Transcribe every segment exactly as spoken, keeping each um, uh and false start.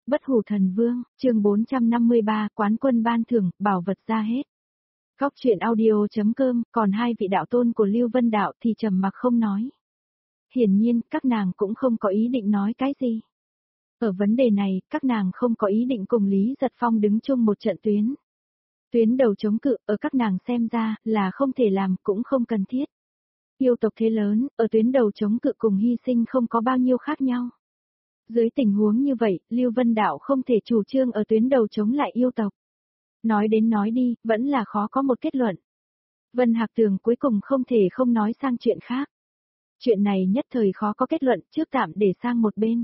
Bất hủ thần vương, chương bốn trăm năm mươi ba, quán quân ban thưởng, bảo vật ra hết. Góc truyện audio.com, còn hai vị đạo tôn của Lưu Vân Đạo thì trầm mặc không nói. Hiển nhiên, các nàng cũng không có ý định nói cái gì. Ở vấn đề này, các nàng không có ý định cùng Lý Giật Phong đứng chung một trận tuyến. Tuyến đầu chống cự, ở các nàng xem ra, là không thể làm, cũng không cần thiết. Yêu tộc thế lớn, ở tuyến đầu chống cự cùng hy sinh không có bao nhiêu khác nhau. Dưới tình huống như vậy, Lưu Vân Đạo không thể chủ trương ở tuyến đầu chống lại yêu tộc. Nói đến nói đi, vẫn là khó có một kết luận. Vân Hạc Tường cuối cùng không thể không nói sang chuyện khác. Chuyện này nhất thời khó có kết luận, trước tạm để sang một bên.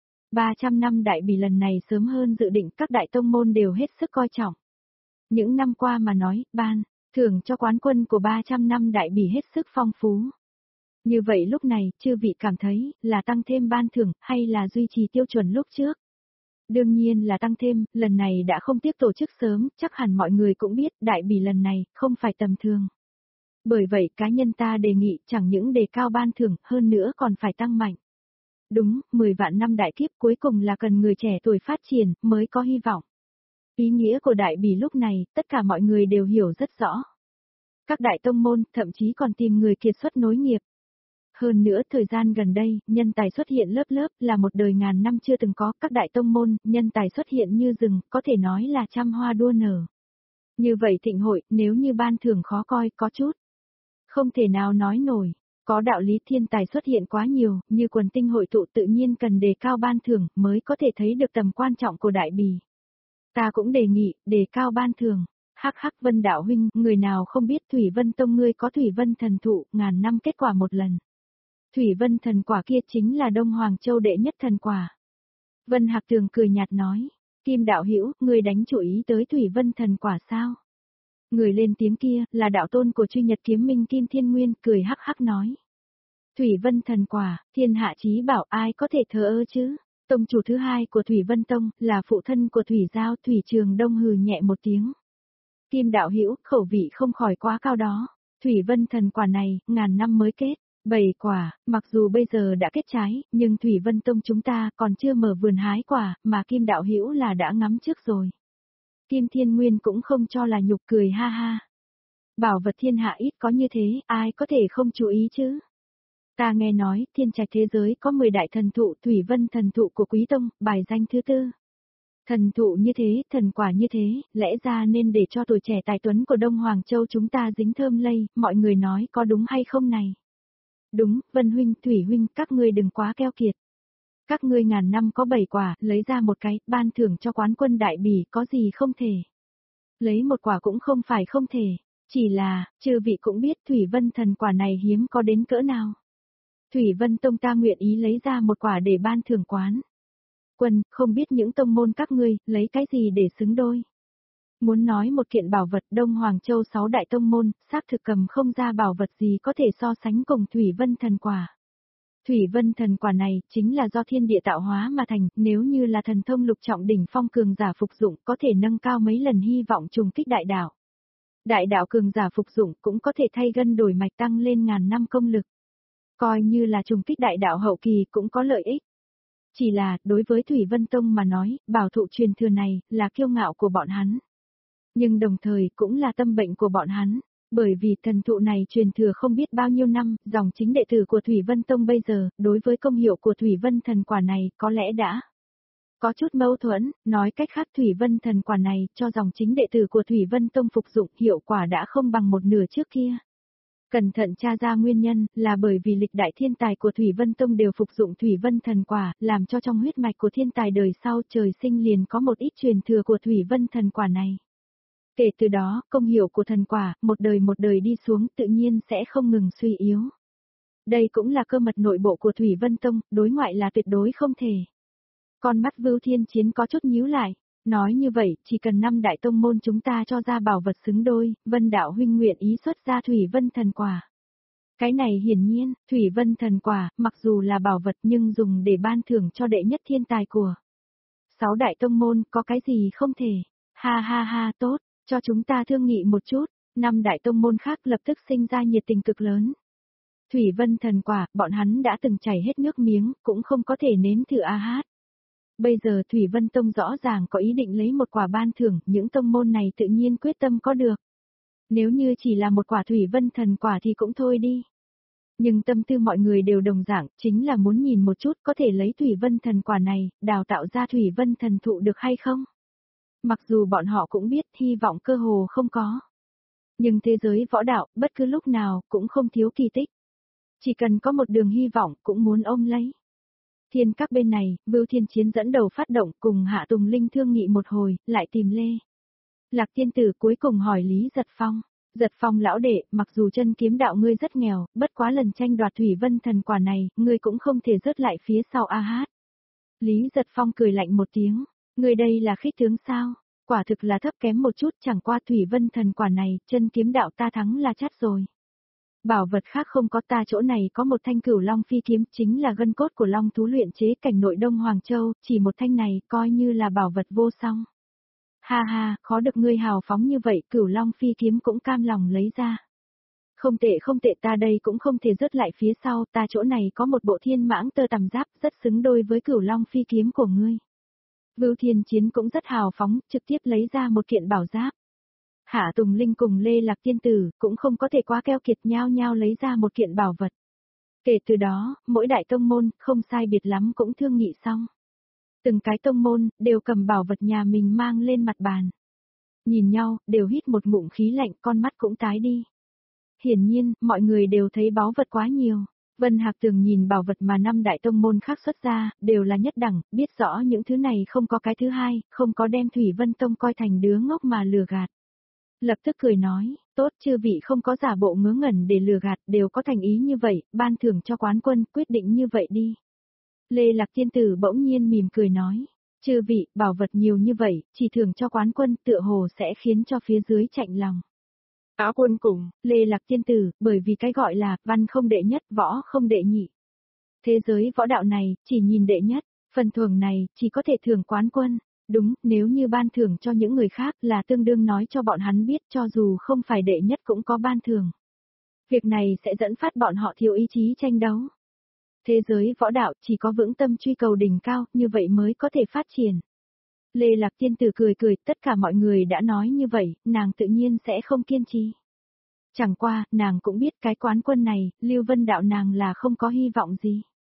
ba trăm năm đại bỉ lần này sớm hơn dự định, các đại tông môn đều hết sức coi trọng. Những năm qua mà nói, ban, thưởng cho quán quân của ba trăm năm đại bỉ hết sức phong phú. Như vậy lúc này, chư vị cảm thấy, là tăng thêm ban thưởng, hay là duy trì tiêu chuẩn lúc trước? Đương nhiên là tăng thêm, lần này đã không tiếp tổ chức sớm, chắc hẳn mọi người cũng biết, đại bỉ lần này, không phải tầm thường. Bởi vậy cá nhân ta đề nghị chẳng những đề cao ban thưởng, hơn nữa còn phải tăng mạnh. Đúng, mười vạn năm đại kiếp cuối cùng là cần người trẻ tuổi phát triển, mới có hy vọng. Ý nghĩa của đại bỉ lúc này, tất cả mọi người đều hiểu rất rõ. Các đại tông môn, thậm chí còn tìm người kiệt xuất nối nghiệp. Hơn nữa thời gian gần đây, nhân tài xuất hiện lớp lớp là một đời ngàn năm chưa từng có, các đại tông môn, nhân tài xuất hiện như rừng, có thể nói là trăm hoa đua nở. Như vậy thịnh hội, nếu như ban thưởng khó coi, có chút. Không thể nào nói nổi, có đạo lý thiên tài xuất hiện quá nhiều, như quần tinh hội tụ tự nhiên cần đề cao ban thưởng, mới có thể thấy được tầm quan trọng của đại bỉ. Ta cũng đề nghị, đề cao ban thưởng. Hắc hắc Vân đạo huynh, người nào không biết Thủy Vân Tông ngươi có Thủy Vân thần thụ, ngàn năm kết quả một lần. Thủy Vân thần quả kia chính là Đông Hoàng Châu đệ nhất thần quả. Vân Hạc Tường cười nhạt nói, Kim đạo hữu, ngươi đánh chủ ý tới Thủy Vân thần quả sao? Người lên tiếng kia, là đạo tôn của Truy Nhật Kiếm Minh Kim Thiên Nguyên, cười hắc hắc nói. Thủy Vân thần quả, thiên hạ chí bảo ai có thể thờ ơ chứ? Tông chủ thứ hai của Thủy Vân Tông, là phụ thân của Thủy Giao, Thủy Trường Đông hừ nhẹ một tiếng. Kim đạo hữu, khẩu vị không khỏi quá cao đó. Thủy Vân thần quả này, ngàn năm mới kết. Bảy quả, mặc dù bây giờ đã kết trái, nhưng Thủy Vân Tông chúng ta còn chưa mở vườn hái quả, mà Kim đạo hữu là đã ngắm trước rồi. Kim Thiên Nguyên cũng không cho là nhục, cười ha ha. Bảo vật thiên hạ ít có như thế, ai có thể không chú ý chứ? Ta nghe nói, thiên trạch thế giới có mười đại thần thụ, Thủy Vân thần thụ của Quý Tông, bài danh thứ tư. Thần thụ như thế, thần quả như thế, lẽ ra nên để cho tuổi trẻ tài tuấn của Đông Hoàng Châu chúng ta dính thơm lây, mọi người nói có đúng hay không này? Đúng, Vân huynh, Thủy huynh, các ngươi đừng quá keo kiệt. Các ngươi ngàn năm có bảy quả, lấy ra một cái, ban thưởng cho quán quân đại bỉ, có gì không thể. Lấy một quả cũng không phải không thể, chỉ là, chư vị cũng biết Thủy Vân thần quả này hiếm có đến cỡ nào. Thủy Vân Tông ta nguyện ý lấy ra một quả để ban thưởng quán quân, không biết những tông môn các ngươi, lấy cái gì để xứng đôi. Muốn nói một kiện bảo vật Đông Hoàng Châu sáu đại tông môn, xác thực cầm không ra bảo vật gì có thể so sánh cùng Thủy Vân thần quả. Thủy Vân thần quả này, chính là do thiên địa tạo hóa mà thành, nếu như là thần thông lục trọng đỉnh phong cường giả phục dụng, có thể nâng cao mấy lần hy vọng trùng kích đại đạo. Đại đạo cường giả phục dụng cũng có thể thay gân đổi mạch tăng lên ngàn năm công lực. Coi như là trùng kích đại đạo hậu kỳ cũng có lợi ích. Chỉ là, đối với Thủy Vân Tông mà nói, bảo thụ truyền thừa này, là kiêu ngạo của bọn hắn. Nhưng đồng thời cũng là tâm bệnh của bọn hắn, bởi vì thần thụ này truyền thừa không biết bao nhiêu năm, dòng chính đệ tử của Thủy Vân Tông bây giờ, đối với công hiệu của Thủy Vân thần quả này, có lẽ đã có chút mâu thuẫn, nói cách khác Thủy Vân thần quả này, cho dòng chính đệ tử của Thủy Vân Tông phục dụng, hiệu quả đã không bằng một nửa trước kia. Cẩn thận tra ra nguyên nhân, là bởi vì lịch đại thiên tài của Thủy Vân Tông đều phục dụng Thủy Vân thần quả, làm cho trong huyết mạch của thiên tài đời sau trời sinh liền có một ít truyền thừa của Thủy Vân thần quả này. Kể từ đó, công hiệu của thần quả, một đời một đời đi xuống tự nhiên sẽ không ngừng suy yếu. Đây cũng là cơ mật nội bộ của Thủy Vân Tông, đối ngoại là tuyệt đối không thể. Con mắt Vưu Thiên Chiến có chút nhíu lại, nói như vậy, chỉ cần năm đại tông môn chúng ta cho ra bảo vật xứng đôi, Vân đạo huynh nguyện ý xuất ra Thủy Vân thần quả. Cái này hiển nhiên, Thủy Vân thần quả, mặc dù là bảo vật nhưng dùng để ban thưởng cho đệ nhất thiên tài của sáu đại tông môn, có cái gì không thể. Ha ha ha, tốt. Cho chúng ta thương nghị một chút, năm đại tông môn khác lập tức sinh ra nhiệt tình cực lớn. Thủy Vân thần quả, bọn hắn đã từng chảy hết nước miếng, cũng không có thể nếm thử a hát. Bây giờ Thủy Vân Tông rõ ràng có ý định lấy một quả ban thưởng, những tông môn này tự nhiên quyết tâm có được. Nếu như chỉ là một quả Thủy Vân thần quả thì cũng thôi đi. Nhưng tâm tư mọi người đều đồng dạng, chính là muốn nhìn một chút có thể lấy Thủy Vân thần quả này, đào tạo ra Thủy Vân thần thụ được hay không. Mặc dù bọn họ cũng biết hy vọng cơ hồ không có. Nhưng thế giới võ đạo, bất cứ lúc nào, cũng không thiếu kỳ tích. Chỉ cần có một đường hy vọng, cũng muốn ôm lấy. Thiên các bên này, Vưu Thiên Chiến dẫn đầu phát động cùng Hạ Tùng Linh thương nghị một hồi, lại tìm Lê. Lạc Tiên Tử cuối cùng hỏi Lý Giật Phong. Giật Phong lão đệ, mặc dù chân kiếm đạo ngươi rất nghèo, bất quá lần tranh đoạt Thủy Vân thần quả này, ngươi cũng không thể rớt lại phía sau a hát. Lý Giật Phong cười lạnh một tiếng, ngươi đây là khích tướng sao? Quả thực là thấp kém một chút, chẳng qua Thủy Vân thần quả này, chân kiếm đạo ta thắng là chắc rồi. Bảo vật khác không có, ta chỗ này có một thanh Cửu Long phi kiếm, chính là gân cốt của Long thú luyện chế cảnh nội Đông Hoàng Châu, chỉ một thanh này coi như là bảo vật vô song. Ha ha, khó được ngươi hào phóng như vậy, Cửu Long phi kiếm cũng cam lòng lấy ra. Không tệ không tệ, ta đây cũng không thể rớt lại phía sau, ta chỗ này có một bộ thiên mãng tơ tằm giáp rất xứng đôi với Cửu Long phi kiếm của ngươi. Vưu Thiên Chiến cũng rất hào phóng, trực tiếp lấy ra một kiện bảo giáp. Hạ Tùng Linh cùng Lê Lạc Tiên Tử cũng không có thể quá keo kiệt, nhao nhao lấy ra một kiện bảo vật. Kể từ đó, mỗi đại tông môn, không sai biệt lắm cũng thương nghị xong. Từng cái tông môn, đều cầm bảo vật nhà mình mang lên mặt bàn. Nhìn nhau, đều hít một ngụm khí lạnh, con mắt cũng tái đi. Hiển nhiên, mọi người đều thấy báu vật quá nhiều. Vân Hạc Tường nhìn bảo vật mà năm đại tông môn khác xuất ra, đều là nhất đẳng, biết rõ những thứ này không có cái thứ hai, không có đem Thủy Vân Tông coi thành đứa ngốc mà lừa gạt. Lập tức cười nói, tốt, chư vị không có giả bộ ngớ ngẩn để lừa gạt, đều có thành ý như vậy, ban thưởng cho quán quân, quyết định như vậy đi. Lê Lạc Tiên Tử bỗng nhiên mỉm cười nói, chư vị, bảo vật nhiều như vậy, chỉ thưởng cho quán quân, tựa hồ sẽ khiến cho phía dưới chạnh lòng. Áo quân cùng, Lê Lạc Tiên Tử, bởi vì cái gọi là, văn không đệ nhất, võ không đệ nhị. Thế giới võ đạo này, chỉ nhìn đệ nhất, phần thưởng này, chỉ có thể thưởng quán quân. Đúng, nếu như ban thưởng cho những người khác là tương đương nói cho bọn hắn biết cho dù không phải đệ nhất cũng có ban thưởng. Việc này sẽ dẫn phát bọn họ thiếu ý chí tranh đấu. Thế giới võ đạo chỉ có vững tâm truy cầu đỉnh cao, như vậy mới có thể phát triển. Lê Lạc Tiên Tử cười cười, tất cả mọi người đã nói như vậy, nàng tự nhiên sẽ không kiên trì. Chẳng qua, nàng cũng biết cái quán quân này, Lưu Vân đạo nàng là không có hy vọng gì.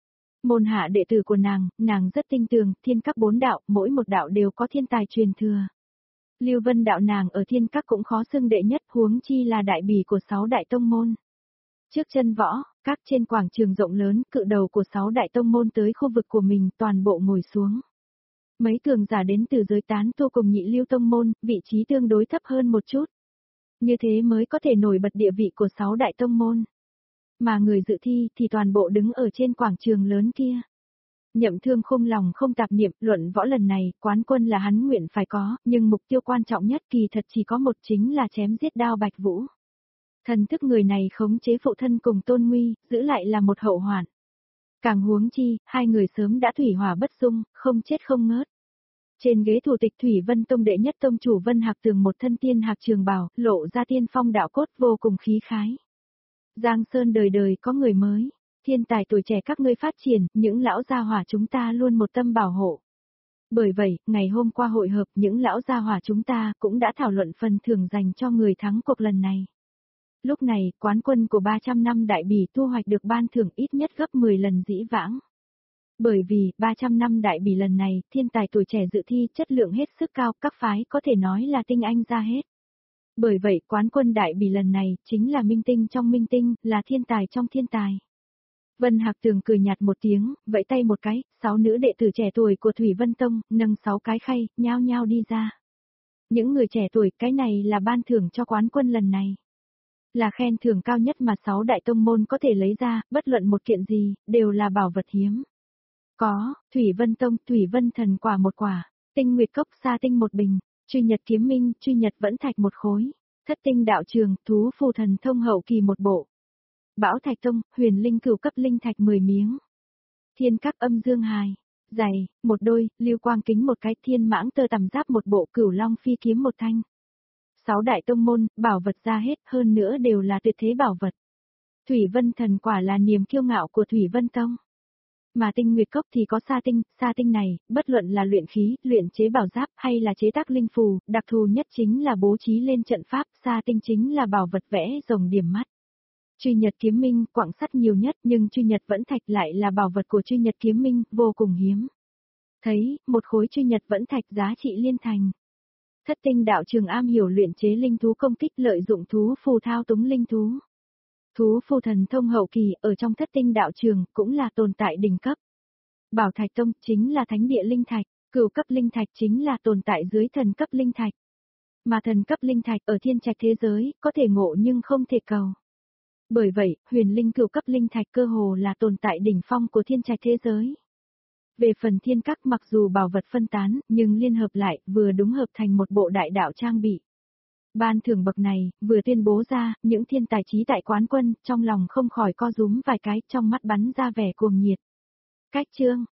Môn hạ đệ tử của nàng, nàng rất tinh tường, thiên các bốn đạo, mỗi một đạo đều có thiên tài truyền thừa. Lưu Vân đạo nàng ở thiên các cũng khó xưng đệ nhất, huống chi là đại bỉ của sáu đại tông môn. Trước chân võ, các trên quảng trường rộng lớn, cự đầu của sáu đại tông môn tới khu vực của mình, toàn bộ ngồi xuống. Mấy cường giả đến từ giới tán tu cùng nhị lưu tông môn, vị trí tương đối thấp hơn một chút. Như thế mới có thể nổi bật địa vị của sáu đại tông môn. Mà người dự thi thì toàn bộ đứng ở trên quảng trường lớn kia. Nhậm Thương không lòng không tạp niệm, luận võ lần này, quán quân là hắn nguyện phải có, nhưng mục tiêu quan trọng nhất kỳ thật chỉ có một, chính là chém giết Đao Bạch Vũ. Thần thức người này khống chế phụ thân cùng Tôn Nguy, giữ lại là một hậu hoạn. Càng huống chi, hai người sớm đã thủy hỏa bất dung, không chết không ngớt. Trên ghế thủ tịch Thủy Vân Tông đệ nhất tông chủ Vân Hạc Tường một thân tiên hạc trường bào, lộ ra tiên phong đạo cốt vô cùng khí khái. Giang Sơn đời đời có người mới, thiên tài tuổi trẻ các ngươi phát triển, những lão gia hỏa chúng ta luôn một tâm bảo hộ. Bởi vậy, ngày hôm qua hội hợp những lão gia hỏa chúng ta cũng đã thảo luận phần thưởng dành cho người thắng cuộc lần này. Lúc này, quán quân của ba trăm năm đại bỉ thu hoạch được ban thưởng ít nhất gấp mười lần dĩ vãng. Bởi vì, ba trăm năm đại bỉ lần này, thiên tài tuổi trẻ dự thi chất lượng hết sức cao, các phái có thể nói là tinh anh ra hết. Bởi vậy, quán quân đại bỉ lần này, chính là minh tinh trong minh tinh, là thiên tài trong thiên tài. Vân Hạc Tường cười nhạt một tiếng, vẫy tay một cái, sáu nữ đệ tử trẻ tuổi của Thủy Vân Tông, nâng sáu cái khay, nhao nhao đi ra. Những người trẻ tuổi, cái này là ban thưởng cho quán quân lần này. Là khen thưởng cao nhất mà sáu đại tông môn có thể lấy ra, bất luận một kiện gì, đều là bảo vật hiếm. Có, Thủy Vân Tông, Thủy Vân thần quả một quả, tinh nguyệt cốc sa tinh một bình, truy nhật kiếm minh, truy nhật vẫn thạch một khối, thất tinh đạo trường, thú phù thần thông hậu kỳ một bộ. Bảo Thạch Tông, huyền linh cửu cấp linh thạch mười miếng. Thiên các âm dương hài, giày, một đôi, lưu quang kính một cái, thiên mãng tơ tằm giáp một bộ, cửu long phi kiếm một thanh. Sáu đại tông môn, bảo vật ra hết, hơn nữa đều là tuyệt thế bảo vật. Thủy Vân thần quả là niềm kiêu ngạo của Thủy Vân Tông. Mà tinh nguyệt cốc thì có sa tinh, sa tinh này, bất luận là luyện khí, luyện chế bảo giáp hay là chế tác linh phù, đặc thù nhất chính là bố trí lên trận pháp, sa tinh chính là bảo vật vẽ rồng điểm mắt. Truy Nhật kiếm minh, quặng sắt nhiều nhất nhưng Truy Nhật vẫn thạch lại là bảo vật của Truy Nhật kiếm minh, vô cùng hiếm. Thấy, một khối Truy Nhật vẫn thạch giá trị liên thành. Thất tinh đạo trường am hiểu luyện chế linh thú công kích lợi dụng thú phù thao túng linh thú. Thú phù thần thông hậu kỳ ở trong thất tinh đạo trường cũng là tồn tại đỉnh cấp. Bảo Thạch Tông chính là thánh địa linh thạch, cửu cấp linh thạch chính là tồn tại dưới thần cấp linh thạch. Mà thần cấp linh thạch ở thiên trạch thế giới có thể ngộ nhưng không thể cầu. Bởi vậy, huyền linh cửu cấp linh thạch cơ hồ là tồn tại đỉnh phong của thiên trạch thế giới. Về phần thiên các mặc dù bảo vật phân tán, nhưng liên hợp lại, vừa đúng hợp thành một bộ đại đạo trang bị. Ban thưởng bậc này, vừa tuyên bố ra, những thiên tài trí tại quán quân, trong lòng không khỏi co rúm vài cái, trong mắt bắn ra vẻ cuồng nhiệt. Cách chương